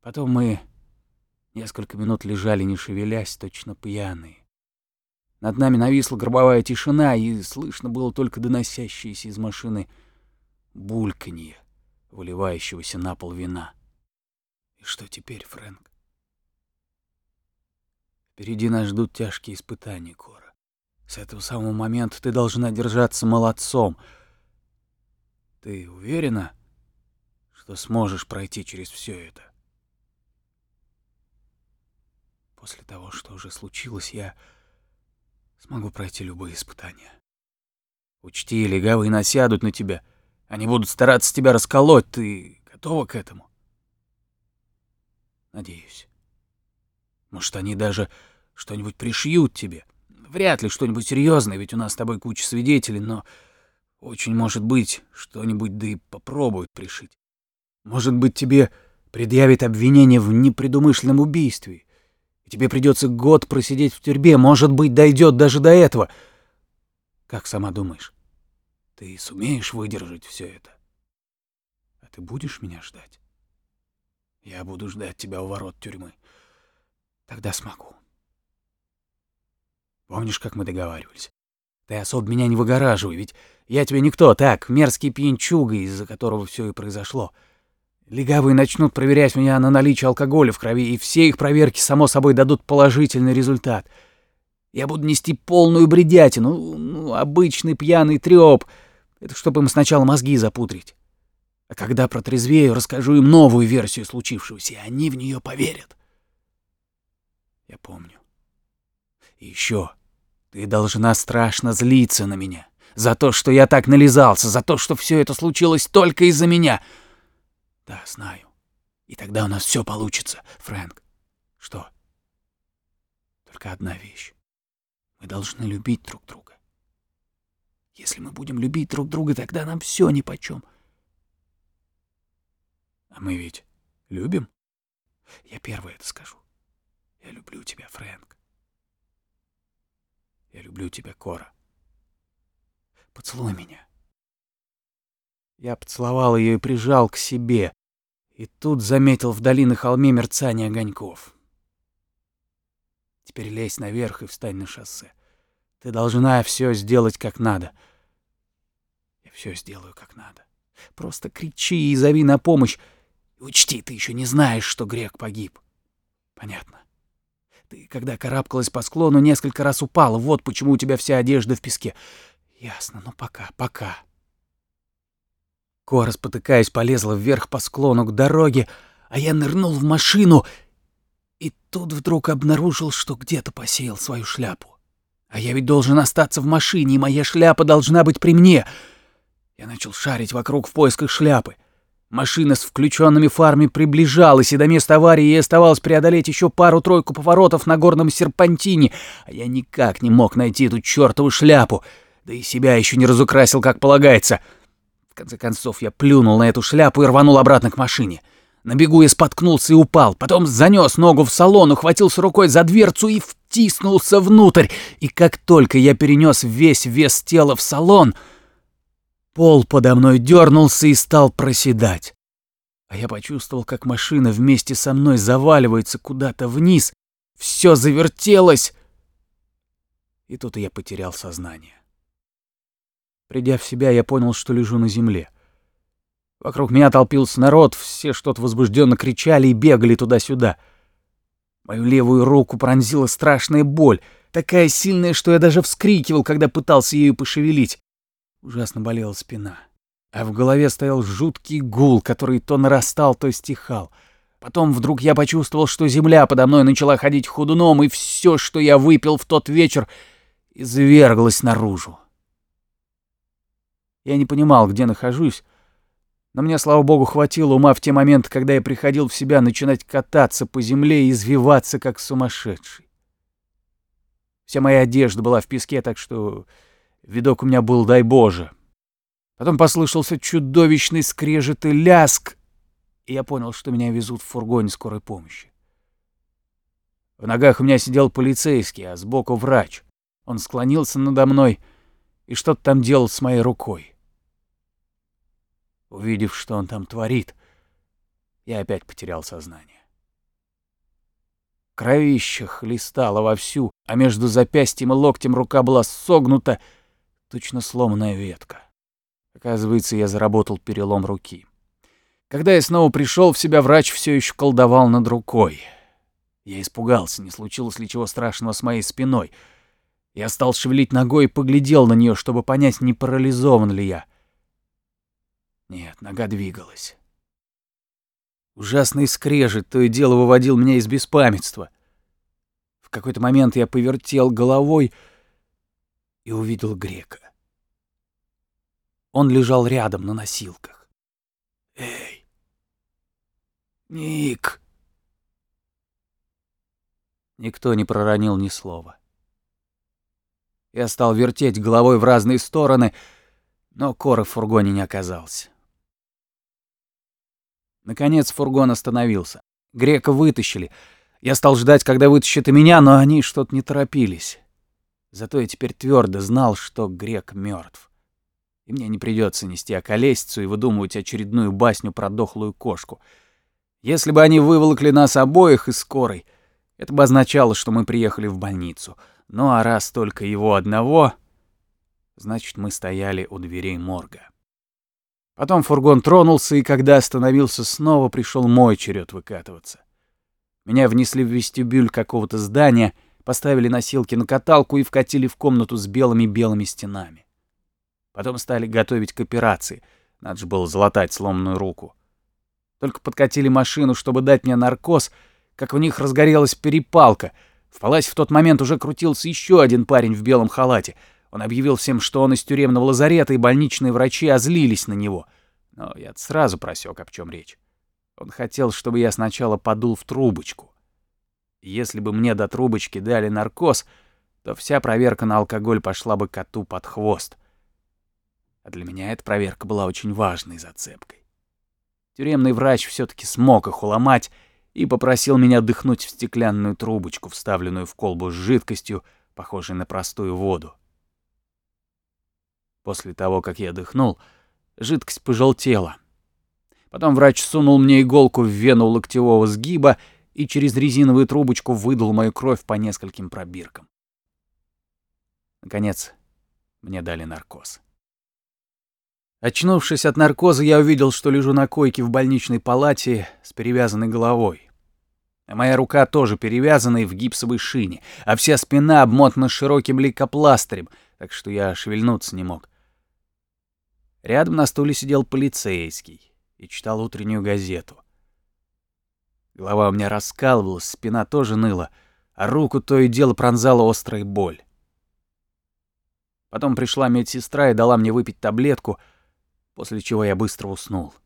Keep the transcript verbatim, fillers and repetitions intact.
Потом мы несколько минут лежали, не шевелясь, точно пьяные. Над нами нависла гробовая тишина, и слышно было только доносящееся из машины бульканье выливающегося на пол вина. И что теперь, Фрэнк? Впереди нас ждут тяжкие испытания, Кора. С этого самого момента ты должна держаться молодцом. Ты уверена, что сможешь пройти через все это? После того, что уже случилось, я смогу пройти любые испытания. Учти, легавые насядут на тебя. Они будут стараться тебя расколоть. Ты готова к этому? Надеюсь. Может, они даже что-нибудь пришьют тебе. Вряд ли что-нибудь серьезное, ведь у нас с тобой куча свидетелей, но очень может быть что-нибудь, да и попробуют пришить. Может быть, тебе предъявят обвинение в непредумышленном убийстве, и тебе придется год просидеть в тюрьме. Может быть, дойдет даже до этого. Как сама думаешь, ты сумеешь выдержать все это? А ты будешь меня ждать? Я буду ждать тебя у ворот тюрьмы. Тогда смогу. Помнишь, как мы договаривались? Ты особо меня не выгораживай, ведь я тебе никто, так, мерзкий пьянчуга, из-за которого все и произошло. Легавые начнут проверять меня на наличие алкоголя в крови, и все их проверки, само собой, дадут положительный результат. Я буду нести полную бредятину, ну, обычный пьяный трёп. Это чтобы им сначала мозги запудрить. А когда протрезвею, расскажу им новую версию случившегося, и они в нее поверят. Я помню. И еще ты должна страшно злиться на меня. За то, что я так нализался, за то, что все это случилось только из-за меня. Да, знаю. И тогда у нас все получится, Фрэнк. Что? Только одна вещь. Мы должны любить друг друга. Если мы будем любить друг друга, тогда нам все нипочем. А мы ведь любим? Я первый это скажу. Я люблю тебя, Фрэнк. Я люблю тебя, Кора. Поцелуй меня. Я поцеловал ее и прижал к себе, и тут заметил вдали на холме мерцание огоньков. Теперь лезь наверх и встань на шоссе. Ты должна все сделать как надо. Я все сделаю как надо. Просто кричи и зови на помощь. И учти, ты еще не знаешь, что Грег погиб. Понятно. Ты, когда карабкалась по склону, несколько раз упала. Вот почему у тебя вся одежда в песке. Ясно, ну пока, пока. Кора, спотыкаясь, полезла вверх по склону к дороге, а я нырнул в машину и тут вдруг обнаружил, что где-то посеял свою шляпу. А я ведь должен остаться в машине, и моя шляпа должна быть при мне. Я начал шарить вокруг в поисках шляпы. Машина с включенными фарами приближалась, и до места аварии ей оставалось преодолеть еще пару-тройку поворотов на горном серпантине, а я никак не мог найти эту чертову шляпу, да и себя еще не разукрасил, как полагается. В конце концов, я плюнул на эту шляпу и рванул обратно к машине. На бегу я споткнулся и упал, потом занес ногу в салон, ухватился рукой за дверцу и втиснулся внутрь. И как только я перенес весь вес тела в салон, пол подо мной дернулся и стал проседать. А я почувствовал, как машина вместе со мной заваливается куда-то вниз. Все завертелось. И тут я потерял сознание. Придя в себя, я понял, что лежу на земле. Вокруг меня толпился народ, все что-то возбужденно кричали и бегали туда-сюда. Мою левую руку пронзила страшная боль, такая сильная, что я даже вскрикивал, когда пытался ею пошевелить. Ужасно болела спина. А в голове стоял жуткий гул, который то нарастал, то стихал. Потом вдруг я почувствовал, что земля подо мной начала ходить ходуном, и все, что я выпил в тот вечер, изверглось наружу. Я не понимал, где нахожусь, но мне, слава богу, хватило ума в те моменты, когда я приходил в себя, начинать кататься по земле и извиваться, как сумасшедший. Вся моя одежда была в песке, так что видок у меня был, дай Боже. Потом послышался чудовищный скрежет и ляск, и я понял, что меня везут в фургоне скорой помощи. В ногах у меня сидел полицейский, а сбоку врач. Он склонился надо мной и что-то там делал с моей рукой. Увидев, что он там творит, я опять потерял сознание. Кровища хлестала вовсю, а между запястьем и локтем рука была согнута, точно сломанная ветка. Оказывается, я заработал перелом руки. Когда я снова пришел в себя, врач все еще колдовал над рукой. Я испугался, не случилось ли чего страшного с моей спиной. Я стал шевелить ногой и поглядел на нее, чтобы понять, не парализован ли я. Нет, нога двигалась. Ужасный скрежет то и дело выводил меня из беспамятства. В какой-то момент я повертел головой и увидел Грека. Он лежал рядом на носилках. «Эй, Ник!» Никто не проронил ни слова. Я стал вертеть головой в разные стороны, но Кора в фургоне не оказался. Наконец фургон остановился. Грека вытащили. Я стал ждать, когда вытащат и меня, но они что-то не торопились. Зато я теперь твердо знал, что Грек мертв. И мне не придется нести околесицу и выдумывать очередную басню про дохлую кошку. Если бы они выволокли нас обоих из скорой, это бы означало, что мы приехали в больницу. Ну а раз только его одного, значит, мы стояли у дверей морга. Потом фургон тронулся, и когда остановился, снова пришел мой черед выкатываться. Меня внесли в вестибюль какого-то здания, поставили носилки на каталку и вкатили в комнату с белыми-белыми стенами. Потом стали готовить к операции. Надо же было залатать сломанную руку. Только подкатили машину, чтобы дать мне наркоз, как у них разгорелась перепалка. В палате в тот момент уже крутился еще один парень в белом халате. Он объявил всем, что он из тюремного лазарета, и больничные врачи озлились на него. Но я сразу просек, о чем речь. Он хотел, чтобы я сначала подул в трубочку. И если бы мне до трубочки дали наркоз, то вся проверка на алкоголь пошла бы коту под хвост. А для меня эта проверка была очень важной зацепкой. Тюремный врач все-таки смог их уломать и попросил меня дыхнуть в стеклянную трубочку, вставленную в колбу с жидкостью, похожей на простую воду. После того, как я дыхнул, жидкость пожелтела. Потом врач сунул мне иголку в вену локтевого сгиба и через резиновую трубочку выдул мою кровь по нескольким пробиркам. Наконец, мне дали наркоз. Очнувшись от наркоза, я увидел, что лежу на койке в больничной палате с перевязанной головой. А моя рука тоже перевязана и в гипсовой шине, а вся спина обмотана широким лейкопластырем, так что я шевельнуться не мог. Рядом на стуле сидел полицейский и читал утреннюю газету. Голова у меня раскалывалась, спина тоже ныла, а руку то и дело пронзала острая боль. Потом пришла медсестра и дала мне выпить таблетку, после чего я быстро уснул.